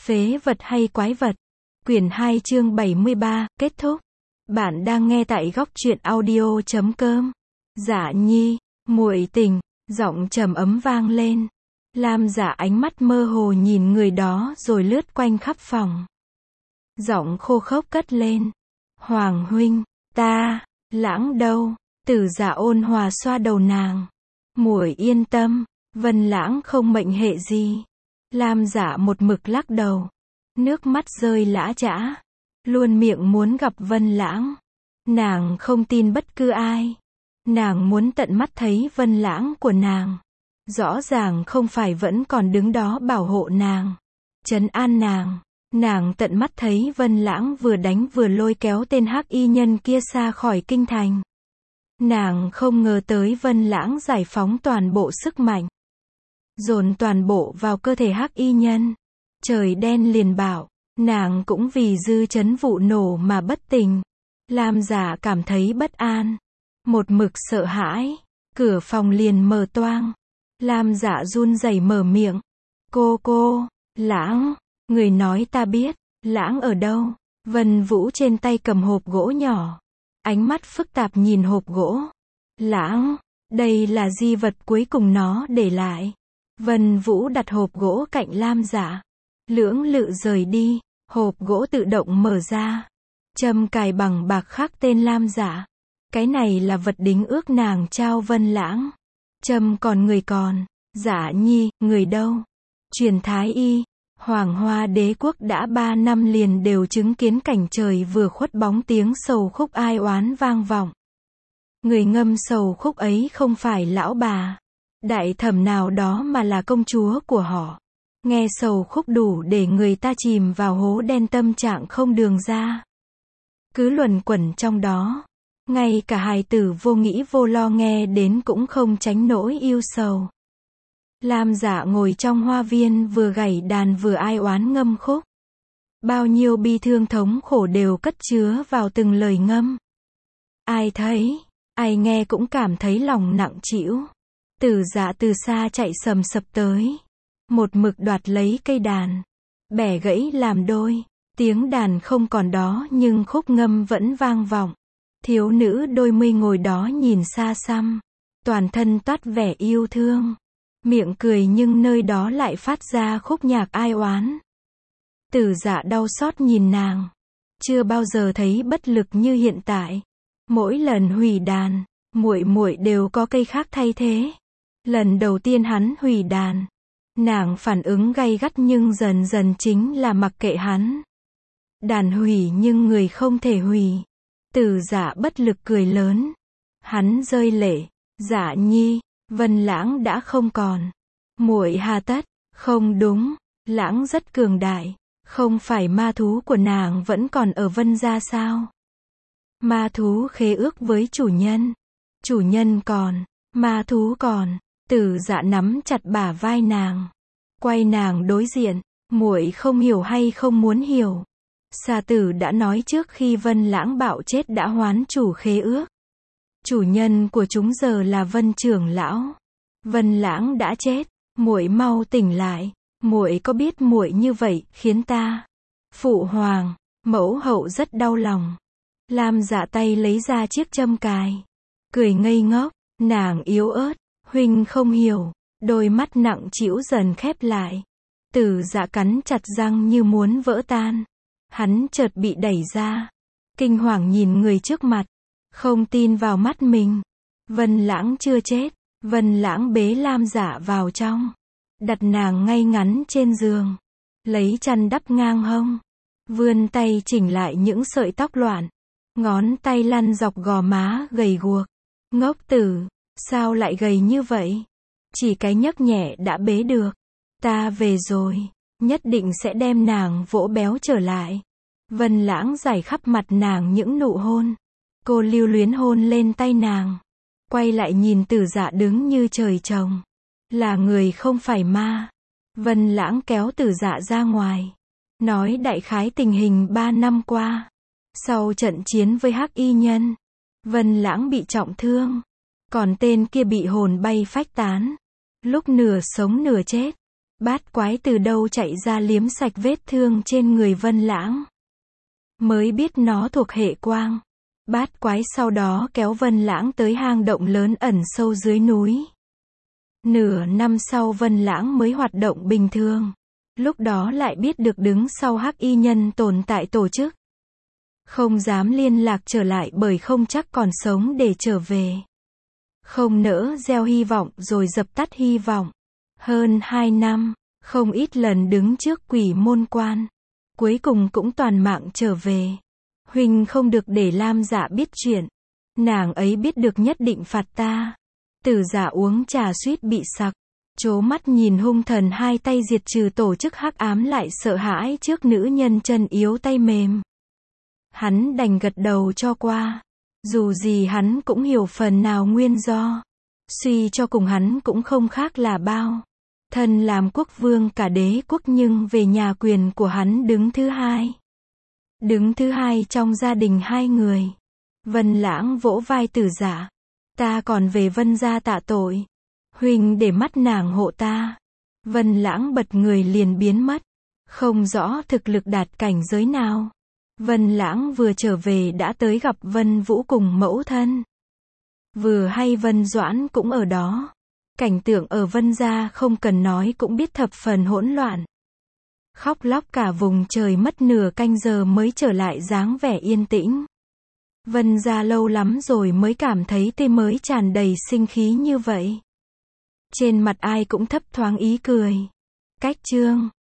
Phế vật hay quái vật. Quyển 2 chương 73, kết thúc. Bạn đang nghe tại góc truyện audio.com. Dạ Nhi, muội tỉnh, giọng trầm ấm vang lên. Lam Dạ ánh mắt mơ hồ nhìn người đó rồi lướt quanh khắp phòng. Giọng khô khốc cất lên. Hoàng huynh, ta, Lãng đâu? Tử Dạ ôn hòa xoa đầu nàng. Muội yên tâm, Vân Lãng không mệnh hệ gì. Lam Dạ một mực lắc đầu. Nước mắt rơi lã chã. Luôn miệng muốn gặp Vân Lãng. Nàng không tin bất cứ ai. Nàng muốn tận mắt thấy Vân Lãng của nàng. Rõ ràng không phải vẫn còn đứng đó bảo hộ nàng, trấn an nàng. Nàng tận mắt thấy Vân Lãng vừa đánh vừa lôi kéo tên hắc y nhân kia xa khỏi kinh thành. Nàng không ngờ tới Vân Lãng giải phóng toàn bộ sức mạnh, dồn toàn bộ vào cơ thể hắc y nhân. Trời đen liền bảo, nàng cũng vì dư chấn vụ nổ mà bất tỉnh. Lam Dạ cảm thấy bất an, một mực sợ hãi. Cửa phòng liền mở toang. Lam Dạ run rẩy mở miệng. Cô, Lãng, người nói ta biết. Lãng ở đâu? Vân Vũ trên tay cầm hộp gỗ nhỏ, ánh mắt phức tạp nhìn hộp gỗ. Lãng, đây là di vật cuối cùng nó để lại. Vân Vũ đặt hộp gỗ cạnh Lam Dạ. Lưỡng lự rời đi, hộp gỗ tự động mở ra. Châm cài bằng bạc khắc tên Lam Dạ. Cái này là vật đính ước nàng trao Vân Lãng. Châm còn người còn. Dạ Nhi, người đâu? Truyền Thái Y. Hoàng Hoa Đế quốc đã 3 năm liền đều chứng kiến cảnh trời vừa khuất bóng tiếng sầu khúc ai oán vang vọng. Người ngâm sầu khúc ấy không phải lão bà đại thẩm nào đó mà là công chúa của họ. Nghe sầu khúc đủ để người ta chìm vào hố đen tâm trạng không đường ra. Cứ luẩn quẩn trong đó. Ngay cả hài tử vô nghĩ vô lo nghe đến cũng không tránh nỗi yêu sầu. Lam Dạ ngồi trong hoa viên vừa gảy đàn vừa ai oán ngâm khúc. Bao nhiêu bi thương thống khổ đều cất chứa vào từng lời ngâm. Ai thấy, ai nghe cũng cảm thấy lòng nặng trĩu. Tử Dạ từ xa chạy sầm sập tới. Một mực đoạt lấy cây đàn. Bẻ gãy làm đôi. Tiếng đàn không còn đó nhưng khúc ngâm vẫn vang vọng. Thiếu nữ đôi mươi ngồi đó nhìn xa xăm. Toàn thân toát vẻ yêu thương. Miệng cười nhưng nơi đó lại phát ra khúc nhạc ai oán. Tử Dạ đau xót nhìn nàng. Chưa bao giờ thấy bất lực như hiện tại. Mỗi lần hủy đàn, muội đều có cây khác thay thế. Lần đầu tiên hắn hủy đàn, nàng phản ứng gay gắt nhưng dần dần chính là mặc kệ hắn. Đàn hủy nhưng người không thể hủy. Tử Dạ bất lực cười lớn. Hắn rơi lệ. Dạ Nhi, Vân Lãng đã không còn. Muội hà tất. Không đúng, Lãng rất cường đại. Không phải ma thú của nàng vẫn còn ở Vân gia sao? Ma thú khế ước với chủ nhân. Chủ nhân còn, ma thú còn. Tử Dạ nắm chặt bả vai nàng, quay nàng đối diện. Muội không hiểu hay không muốn hiểu. Xà Tử đã nói trước khi Vân Lãng bạo chết đã hoán chủ khế ước. Chủ nhân của chúng giờ là Vân trưởng lão. Vân Lãng đã chết, muội mau tỉnh lại. Muội có biết muội như vậy khiến ta, phụ hoàng, mẫu hậu rất đau lòng. Lam Dạ tay lấy ra chiếc châm cài, cười ngây ngốc. Nàng yếu ớt. Huynh không hiểu. Đôi mắt nặng trĩu dần khép lại. Tử Dạ cắn chặt răng như muốn vỡ tan. Hắn chợt bị đẩy ra, kinh hoàng nhìn người trước mặt, không tin vào mắt mình. Vân Lãng chưa chết. Vân Lãng bế Lam Dạ vào trong, đặt nàng ngay ngắn trên giường, lấy chăn đắp ngang hông, vươn tay chỉnh lại những sợi tóc loạn, ngón tay lăn dọc gò má gầy guộc. Ngốc tử, sao lại gầy như vậy? Chỉ cái nhấc nhẹ đã bế được. Ta về rồi, nhất định sẽ đem nàng vỗ béo trở lại. Vân Lãng rải khắp mặt nàng những nụ hôn. Cô lưu luyến hôn lên tay nàng, quay lại nhìn Tử Dạ đứng như trời trồng. Là người không phải ma. Vân Lãng kéo Tử Dạ ra ngoài, nói đại khái tình hình 3 năm qua. Sau trận chiến với hắc y nhân, Vân Lãng bị trọng thương, còn tên kia bị hồn bay phách tán. Lúc nửa sống nửa chết, Bát quái từ đâu chạy ra liếm sạch vết thương trên người Vân Lãng. Mới biết nó thuộc hệ quang. Bát quái sau đó kéo Vân Lãng tới hang động lớn ẩn sâu dưới núi. Nửa năm sau Vân Lãng mới hoạt động bình thường. Lúc đó lại biết được đứng sau Hắc Y Nhân tồn tại tổ chức. Không dám liên lạc trở lại bởi không chắc còn sống để trở về. Không nỡ gieo hy vọng rồi dập tắt hy vọng. Hơn 2 năm, không ít lần đứng trước quỷ môn quan. Cuối cùng cũng toàn mạng trở về. Huynh không được để Lam Dạ biết chuyện. Nàng ấy biết được nhất định phạt ta. Tử Dạ uống trà suýt bị sặc. Trố mắt nhìn hung thần hai tay diệt trừ tổ chức hắc ám lại sợ hãi trước nữ nhân chân yếu tay mềm. Hắn đành gật đầu cho qua. Dù gì hắn cũng hiểu phần nào nguyên do. Suy cho cùng hắn cũng không khác là bao. Thân làm quốc vương cả đế quốc nhưng về nhà quyền của hắn đứng thứ hai. Đứng thứ hai trong gia đình hai người. Vân Lãng vỗ vai Tử Dạ. Ta còn về Vân gia tạ tội. Huynh để mắt nàng hộ ta. Vân Lãng bật người liền biến mất. Không rõ thực lực đạt cảnh giới nào. Vân Lãng vừa trở về đã tới gặp Vân Vũ cùng mẫu thân. Vừa hay Vân Doãn cũng ở đó. Cảnh tượng ở Vân gia không cần nói cũng biết thập phần hỗn loạn. Khóc lóc cả vùng trời mất nửa canh giờ mới trở lại dáng vẻ yên tĩnh. Vân gia lâu lắm rồi mới cảm thấy tê mới tràn đầy sinh khí như vậy. Trên mặt ai cũng thấp thoáng ý cười. Cách chương